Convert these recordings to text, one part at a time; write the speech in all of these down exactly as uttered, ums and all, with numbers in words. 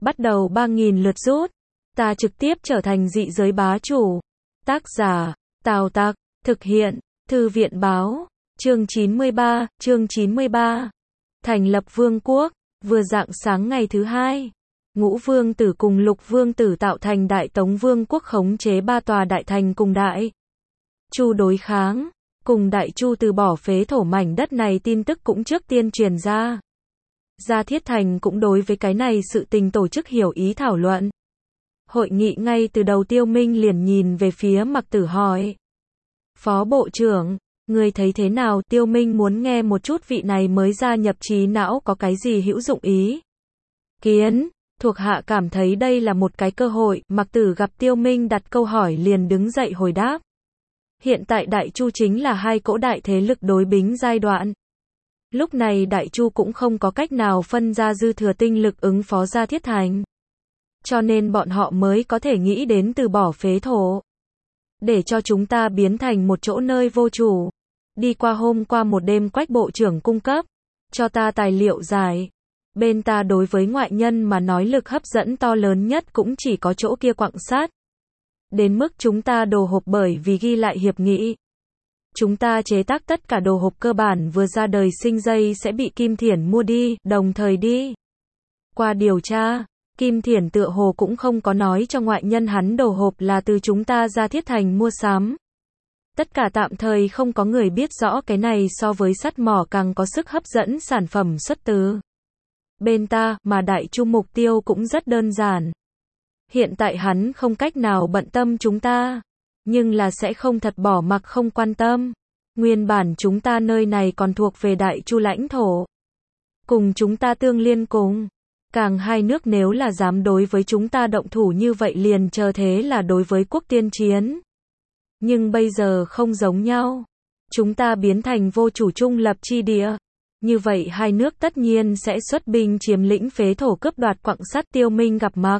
bắt đầu ba nghìn lượt rút. Ta trực tiếp trở thành dị giới bá chủ. Tác giả, Tào Tặc, thực hiện, Thư viện Báo, chương chín mươi ba, chương chín mươi ba. Thành lập vương quốc, vừa rạng sáng ngày thứ hai. Ngũ vương tử cùng lục vương tử tạo thành Đại Tống vương quốc khống chế ba tòa đại thành cùng Đại Chu đối kháng. Cùng Đại Chu từ bỏ phế thổ mảnh đất này tin tức cũng trước tiên truyền ra. Gia Thiết Thành cũng đối với cái này sự tình tổ chức hiểu ý thảo luận. Hội nghị ngay từ đầu Tiêu Minh liền nhìn về phía Mặc Tử hỏi. Phó Bộ trưởng, người thấy thế nào? Tiêu Minh muốn nghe một chút vị này mới gia nhập trí não có cái gì hữu dụng ý. Kiến, thuộc hạ cảm thấy đây là một cái cơ hội. Mặc Tử gặp Tiêu Minh đặt câu hỏi liền đứng dậy hồi đáp. Hiện tại Đại Chu chính là hai cỗ đại thế lực đối bính giai đoạn. Lúc này Đại Chu cũng không có cách nào phân ra dư thừa tinh lực ứng phó Gia Thiết Thành. Cho nên bọn họ mới có thể nghĩ đến từ bỏ phế thổ. Để cho chúng ta biến thành một chỗ nơi vô chủ. Đi qua hôm qua một đêm Quách Bộ trưởng cung cấp cho ta tài liệu giải. Bên ta đối với ngoại nhân mà nói lực hấp dẫn to lớn nhất cũng chỉ có chỗ kia quặng sắt. Đến mức chúng ta đồ hộp bởi vì ghi lại hiệp nghị. Chúng ta chế tác tất cả đồ hộp cơ bản vừa ra đời sinh dây sẽ bị Kim Thiển mua đi, đồng thời đi. Qua điều tra, Kim Thiển tựa hồ cũng không có nói cho ngoại nhân hắn đồ hộp là từ chúng ta Gia Thiết Thành mua sắm. Tất cả tạm thời không có người biết rõ cái này so với sắt mỏ càng có sức hấp dẫn sản phẩm xuất từ bên ta, mà Đại Chu mục tiêu cũng rất đơn giản. Hiện tại hắn không cách nào bận tâm chúng ta, nhưng là sẽ không thật bỏ mặc không quan tâm. Nguyên bản chúng ta nơi này còn thuộc về Đại Chu lãnh thổ. Cùng chúng ta tương liên cùng. Càng hai nước nếu là dám đối với chúng ta động thủ như vậy liền chờ thế là đối với quốc tiên chiến. Nhưng bây giờ không giống nhau. Chúng ta biến thành vô chủ trung lập chi địa. Như vậy hai nước tất nhiên sẽ xuất binh chiếm lĩnh phế thổ cướp đoạt quặng sắt. Tiêu Minh gặp Mặc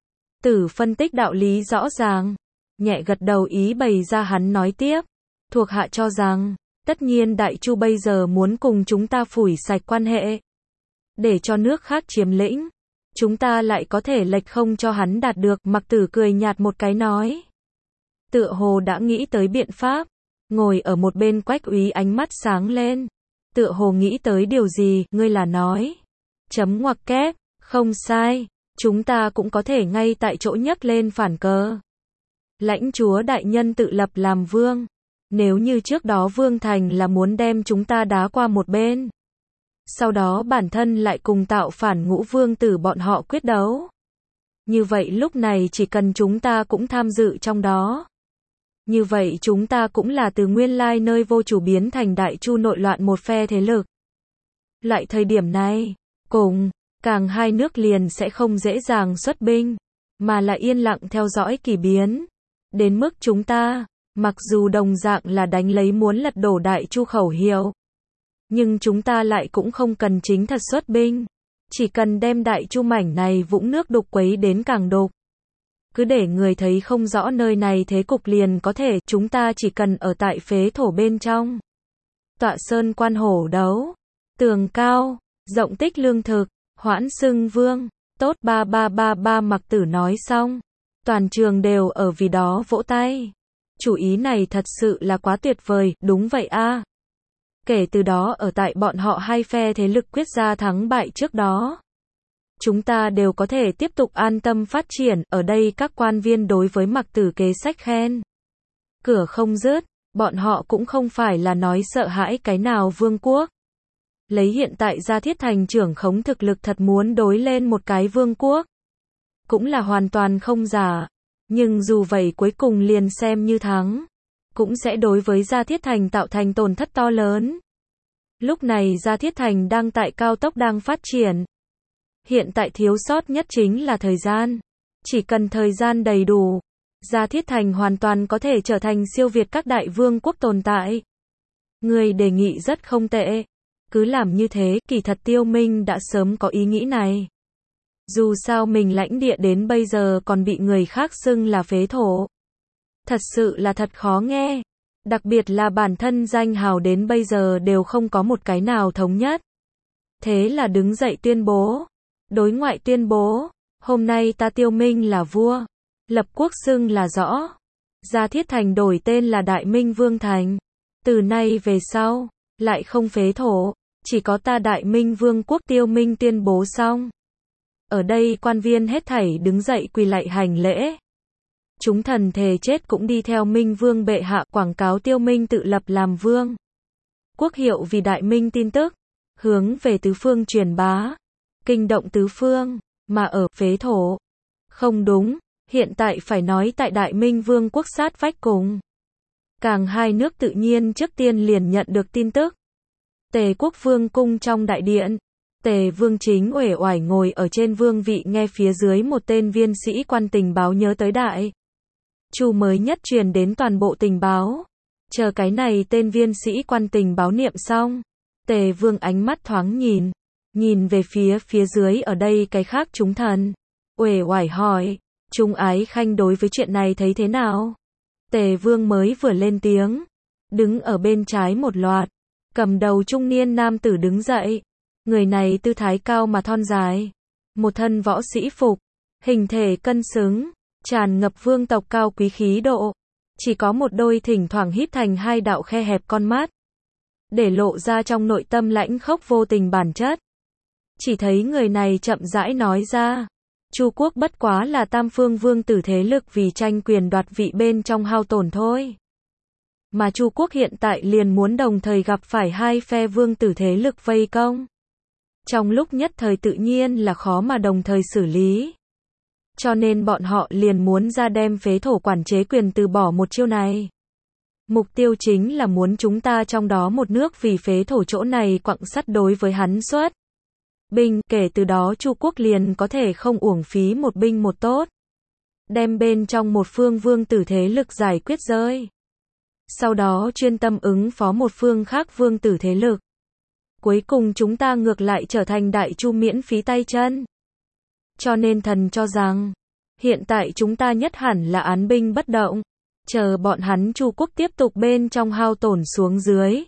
Tử phân tích đạo lý rõ ràng. Nhẹ gật đầu ý bày ra hắn nói tiếp. Thuộc hạ cho rằng, tất nhiên Đại Chu bây giờ muốn cùng chúng ta phủi sạch quan hệ. Để cho nước khác chiếm lĩnh. Chúng ta lại có thể lệch không cho hắn đạt được. Mặc Tử cười nhạt một cái nói. Tựa hồ đã nghĩ tới biện pháp. Ngồi ở một bên Quách úy ánh mắt sáng lên. Tựa hồ nghĩ tới điều gì, ngươi là nói. Chấm ngoặc kép, không sai. Chúng ta cũng có thể ngay tại chỗ nhấc lên phản cờ. Lãnh chúa đại nhân tự lập làm vương. Nếu như trước đó Vương Thành là muốn đem chúng ta đá qua một bên. Sau đó bản thân lại cùng tạo phản Ngũ vương tử bọn họ quyết đấu. Như vậy lúc này chỉ cần chúng ta cũng tham dự trong đó. Như vậy chúng ta cũng là từ nguyên lai nơi vô chủ biến thành Đại Chu nội loạn một phe thế lực. Loại thời điểm này, cùng, càng hai nước liền sẽ không dễ dàng xuất binh, mà là yên lặng theo dõi kỳ biến. Đến mức chúng ta, mặc dù đồng dạng là đánh lấy muốn lật đổ Đại Chu khẩu hiệu. Nhưng chúng ta lại cũng không cần chính thật xuất binh. Chỉ cần đem Đại Chu mảnh này vũng nước đục quấy đến càng đục. Cứ để người thấy không rõ nơi này thế cục liền có thể, chúng ta chỉ cần ở tại phế thổ bên trong. Tọa sơn quan hổ đấu, tường cao, rộng tích lương thực, hoãn xưng vương, tốt ba ba ba ba. Mặc Tử nói xong. Toàn trường đều ở vì đó vỗ tay. Chủ ý này thật sự là quá tuyệt vời, đúng vậy a. À. Kể từ đó ở tại bọn họ hai phe thế lực quyết ra thắng bại trước đó. Chúng ta đều có thể tiếp tục an tâm phát triển, ở đây các quan viên đối với Mặc Tử kế sách khen. Cửa không dứt, bọn họ cũng không phải là nói sợ hãi cái nào vương quốc. Lấy hiện tại Gia Thiết Thành trưởng khống thực lực thật muốn đối lên một cái vương quốc. Cũng là hoàn toàn không giả. Nhưng dù vậy cuối cùng liền xem như thắng. Cũng sẽ đối với Gia Thiết Thành tạo thành tổn thất to lớn. Lúc này Gia Thiết Thành đang tại cao tốc đang phát triển. Hiện tại thiếu sót nhất chính là thời gian. Chỉ cần thời gian đầy đủ, Gia Thiết Thành hoàn toàn có thể trở thành siêu việt các đại vương quốc tồn tại. Người đề nghị rất không tệ. Cứ làm như thế, kỳ thật Tiêu Minh đã sớm có ý nghĩ này. Dù sao mình lãnh địa đến bây giờ còn bị người khác xưng là phế thổ. Thật sự là thật khó nghe. Đặc biệt là bản thân danh hào đến bây giờ đều không có một cái nào thống nhất. Thế là đứng dậy tuyên bố. Đối ngoại tuyên bố. Hôm nay ta Tiêu Minh là vua, lập quốc xưng là rõ. Gia Thiết Thành đổi tên là Đại Minh Vương Thành. Từ nay về sau, lại không phế thổ, chỉ có ta Đại Minh Vương quốc Tiêu Minh tuyên bố xong. Ở đây quan viên hết thảy đứng dậy quỳ lạy hành lễ. Chúng thần thề chết cũng đi theo Minh Vương bệ hạ quảng cáo Tiêu Minh tự lập làm vương. Quốc hiệu vì Đại Minh tin tức, hướng về tứ phương truyền bá, kinh động tứ phương, mà ở phế thổ. Không đúng, hiện tại phải nói tại Đại Minh Vương quốc sát vách cùng. Càng hai nước tự nhiên trước tiên liền nhận được tin tức. Tề quốc vương cung trong đại điện, Tề vương chính uể oải ngồi ở trên vương vị nghe phía dưới một tên viên sĩ quan tình báo nhớ tới đại Chu mới nhất truyền đến toàn bộ tình báo. Chờ cái này tên viên sĩ quan tình báo niệm xong, Tề vương ánh mắt thoáng nhìn, nhìn về phía phía dưới ở đây cái khác chúng thần, uể oải hỏi, Trung Ái Khanh đối với chuyện này thấy thế nào? Tề vương mới vừa lên tiếng, đứng ở bên trái một loạt, cầm đầu trung niên nam tử đứng dậy. Người này tư thái cao mà thon dài, một thân võ sĩ phục, hình thể cân xứng, tràn ngập vương tộc cao quý khí độ, chỉ có một đôi thỉnh thoảng híp thành hai đạo khe hẹp con mắt, để lộ ra trong nội tâm lãnh khốc vô tình bản chất. Chỉ thấy người này chậm rãi nói ra, Chu quốc bất quá là tam phương vương tử thế lực vì tranh quyền đoạt vị bên trong hao tổn thôi. Mà Chu quốc hiện tại liền muốn đồng thời gặp phải hai phe vương tử thế lực vây công. Trong lúc nhất thời tự nhiên là khó mà đồng thời xử lý. Cho nên bọn họ liền muốn ra đem phế thổ quản chế quyền từ bỏ một chiêu này. Mục tiêu chính là muốn chúng ta trong đó một nước vì phế thổ chỗ này quặng sắt đối với hắn xuất binh, kể từ đó Chu quốc liền có thể không uổng phí một binh một tốt. Đem bên trong một phương vương tử thế lực giải quyết rơi. Sau đó chuyên tâm ứng phó một phương khác vương tử thế lực. Cuối cùng chúng ta ngược lại trở thành Đại Chu miễn phí tay chân. Cho nên thần cho rằng, hiện tại chúng ta nhất hẳn là án binh bất động, chờ bọn hắn Chu quốc tiếp tục bên trong hao tổn xuống dưới.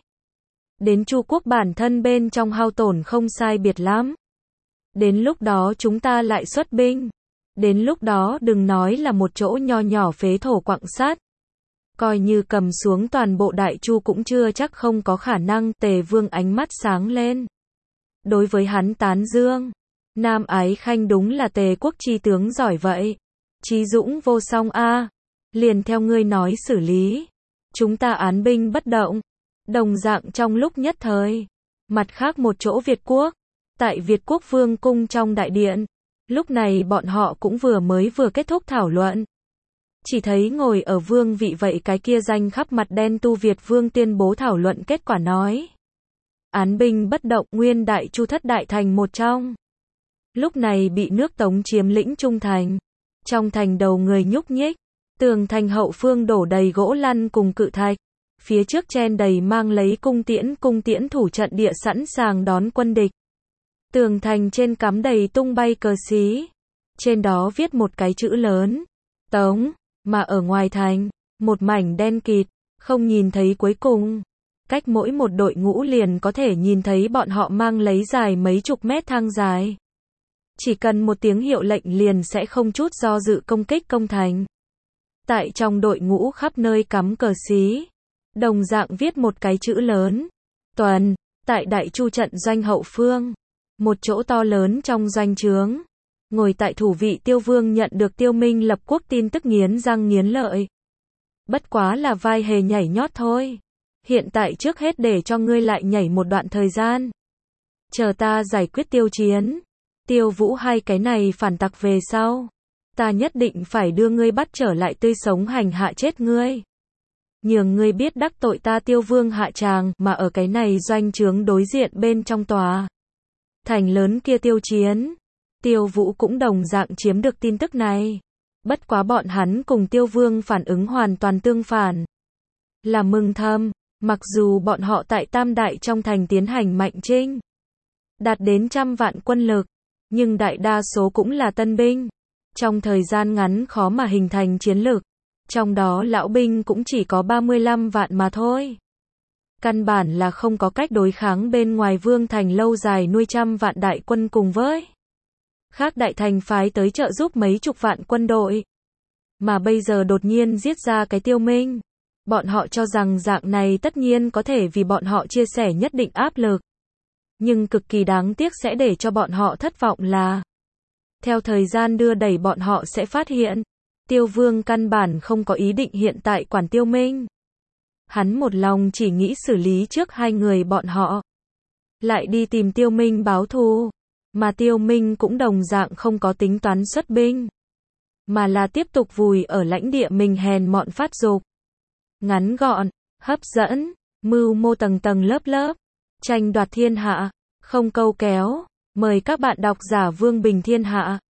Đến Chu quốc bản thân bên trong hao tổn không sai biệt lắm. Đến lúc đó chúng ta lại xuất binh. Đến lúc đó đừng nói là một chỗ nho nhỏ phế thổ quặng sắt. Coi như cầm xuống toàn bộ Đại Chu cũng chưa chắc không có khả năng. Tề vương ánh mắt sáng lên. Đối với hắn tán dương. Nam Ái Khanh đúng là Tề quốc chi tướng giỏi vậy. Chí dũng vô song a. Liền theo ngươi nói xử lý. Chúng ta án binh bất động. Đồng dạng trong lúc nhất thời. Mặt khác một chỗ Việt quốc. Tại Việt quốc vương cung trong đại điện. Lúc này bọn họ cũng vừa mới vừa kết thúc thảo luận. Chỉ thấy ngồi ở vương vị vậy cái kia danh khắp mặt đen tu Việt vương tuyên bố thảo luận kết quả nói. Án binh bất động nguyên Đại Chu thất đại thành một trong. Lúc này bị nước Tống chiếm lĩnh Trung thành. Trong thành đầu người nhúc nhích. Tường thành hậu phương đổ đầy gỗ lăn cùng cự thạch. Phía trước chen đầy mang lấy cung tiễn cung tiễn thủ trận địa sẵn sàng đón quân địch. Tường thành trên cắm đầy tung bay cờ xí. Trên đó viết một cái chữ lớn. Tống. Mà ở ngoài thành, một mảnh đen kịt, không nhìn thấy cuối cùng. Cách mỗi một đội ngũ liền có thể nhìn thấy bọn họ mang lấy dài mấy chục mét thang dài. Chỉ cần một tiếng hiệu lệnh liền sẽ không chút do dự công kích công thành. Tại trong đội ngũ khắp nơi cắm cờ xí. Đồng dạng viết một cái chữ lớn. Tuần, tại Đại Chu trận doanh hậu phương. Một chỗ to lớn trong doanh trướng. Ngồi tại thủ vị Tiêu Vương nhận được Tiêu Minh lập quốc tin tức nghiến răng nghiến lợi. Bất quá là vai hề nhảy nhót thôi. Hiện tại trước hết để cho ngươi lại nhảy một đoạn thời gian. Chờ ta giải quyết Tiêu Chiến, Tiêu Vũ hai cái này phản tặc về sau. Ta nhất định phải đưa ngươi bắt trở lại tươi sống hành hạ chết ngươi. Nhường ngươi biết đắc tội ta Tiêu Vương hạ tràng mà ở cái này doanh trướng đối diện bên trong tòa. Thành lớn kia Tiêu Chiến. Tiêu Vũ cũng đồng dạng chiếm được tin tức này. Bất quá bọn hắn cùng Tiêu Vương phản ứng hoàn toàn tương phản. Là mừng thầm, mặc dù bọn họ tại Tam Đại trong thành tiến hành mạnh chinh. Đạt đến trăm vạn quân lực. Nhưng đại đa số cũng là tân binh. Trong thời gian ngắn khó mà hình thành chiến lực. Trong đó lão binh cũng chỉ có ba mươi lăm vạn mà thôi. Căn bản là không có cách đối kháng bên ngoài Vương thành lâu dài nuôi trăm vạn đại quân cùng với khác đại thành phái tới trợ giúp mấy chục vạn quân đội. Mà bây giờ đột nhiên giết ra cái Tiêu Minh. Bọn họ cho rằng dạng này tất nhiên có thể vì bọn họ chia sẻ nhất định áp lực. Nhưng cực kỳ đáng tiếc sẽ để cho bọn họ thất vọng là theo thời gian đưa đẩy bọn họ sẽ phát hiện Tiêu Vương căn bản không có ý định hiện tại quản Tiêu Minh. Hắn một lòng chỉ nghĩ xử lý trước hai người bọn họ. Lại đi tìm Tiêu Minh báo thù. Mà Tiêu Minh cũng đồng dạng không có tính toán xuất binh. Mà là tiếp tục vùi ở lãnh địa mình hèn mọn phát dục. Ngắn gọn, hấp dẫn, mưu mô tầng tầng lớp lớp. Tranh đoạt thiên hạ, không câu kéo. Mời các bạn đọc giả Vương Bình Thiên Hạ.